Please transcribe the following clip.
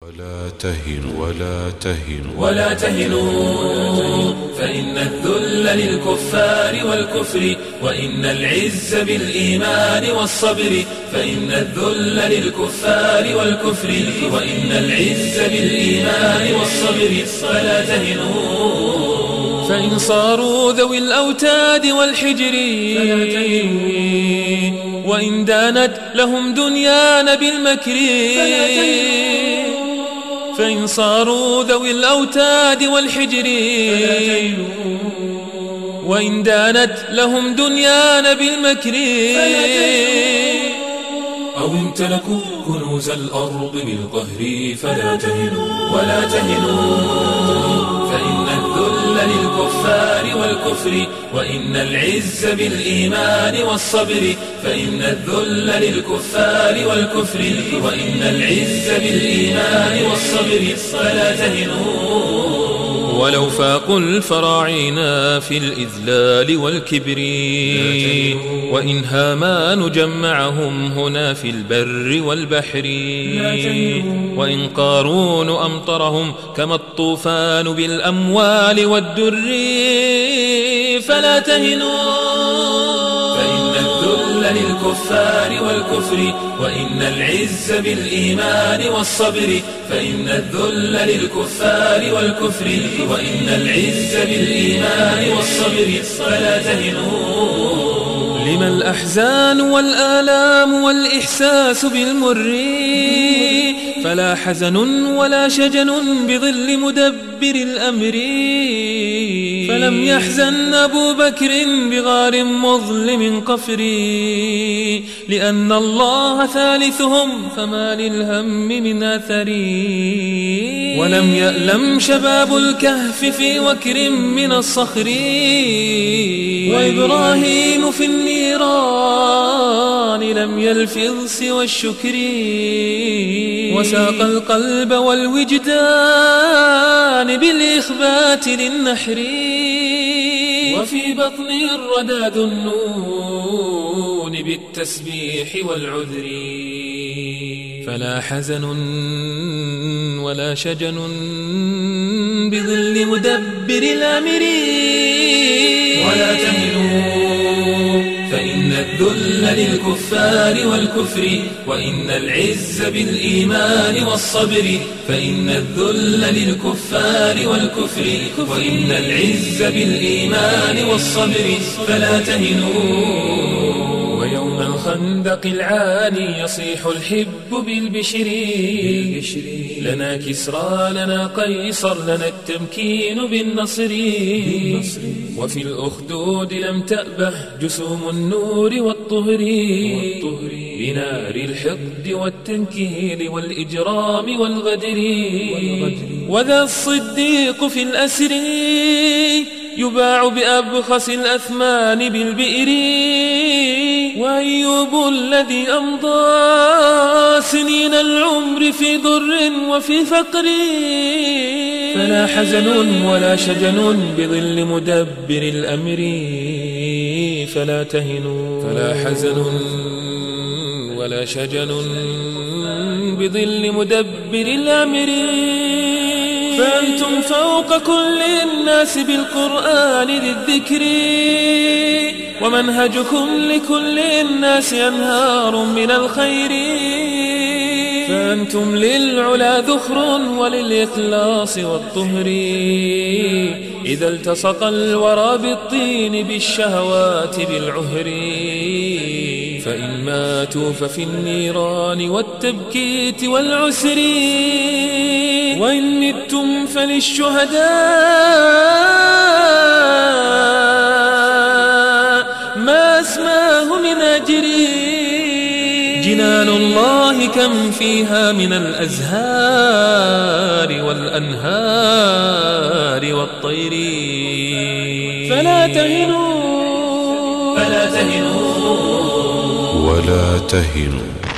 ولا تهنوا ولا تهنوا فإن الذل للكفار والكفر وإن العز بالإيمان والصبر فإن الذل للكفار والكفر وإن العز بالإيمان والصبر فلا تهنوا فإن صاروا ذوي الأوتاد والحجر وإن دانت لهم دنيان بالمكر فإن صاروا ذوي الأوتاد والحجر وإن دانت لهم دنيان بالمكر أو امتلكوا كنوز الأرض بالقهر فلا تهنوا ولا تهنوا فإن الذل للكفار والكفر وإن العز بالإيمان والصبر فإن الذل للكفار والكفر وإن العز بالإيمان والصبر فلا تهنوا ولو فاقوا الفراعين في الإذلال والكبر وإن هامان جمعهم هنا في البر والبحر وإن قارون أمطرهم كما الطوفان بالأموال والدر فلا تهنوا فإن الذل للكفار والكفر وإن العز بالإيمان والصبر فإن الذل للكفار والكفر وإن العز بالإيمان والصبر فلا تهنوا لما الأحزان والآلام والإحساس بالمر فلا حزن ولا شجن بظل مدبر الأمر فلم يحزن أبو بكر بغار مظلم قفر لأن الله ثالثهم فما للهم من أثر ولم يألم شباب الكهف في وكر من الصخر وإبراهيم في النيران لم يلفظ سوى الشكر وساق القلب والوجدان بالإخبات للنحر وفي بطن الردى ذنون بالتسبيح والعذر فلا حزن ولا شجن بظل مدبر الأمر ولا تهنوا فإن الذل للكفار والكفر وإن العز بالإيمان والصبر فإن الذل للكفار والكفر وإن العز بالإيمان والصبر فلا تهنوا ويوم الخندق العاني يصيح الحب بالبشر لنا كسرى لنا قيصر لنا التمكين بالنصر وفي الأخدود لم تأبه جسوم النور والطهر بنار الحقد والتنكيل والإجرام والغدر وذا الصديق في الأسر يباع بأبخس الأثمان بالبئر وأيوب الذي أمضى سنين العمر في ضر وفي فقر فلا حزن ولا شجن بظل مدبر الأمر فلا تهنوا فلا حزن ولا شجن بظل مدبر الأمر فأنتم فوق كل الناس بالقرآن ذي الذكر ومنهجكم لكل الناس أنهار من الخير فأنتم للعلا ذخر وللإخلاص والطهر إذا التصق الورى بالطين بالشهوات بالعهر فإن ماتوا ففي النيران والتبكيت والعسر وإن متم فللشهداء ما أسماه من أجر جنان الله كم فيها من الأزهار والأنهار والطير فلا تهنوا ولا تهنوا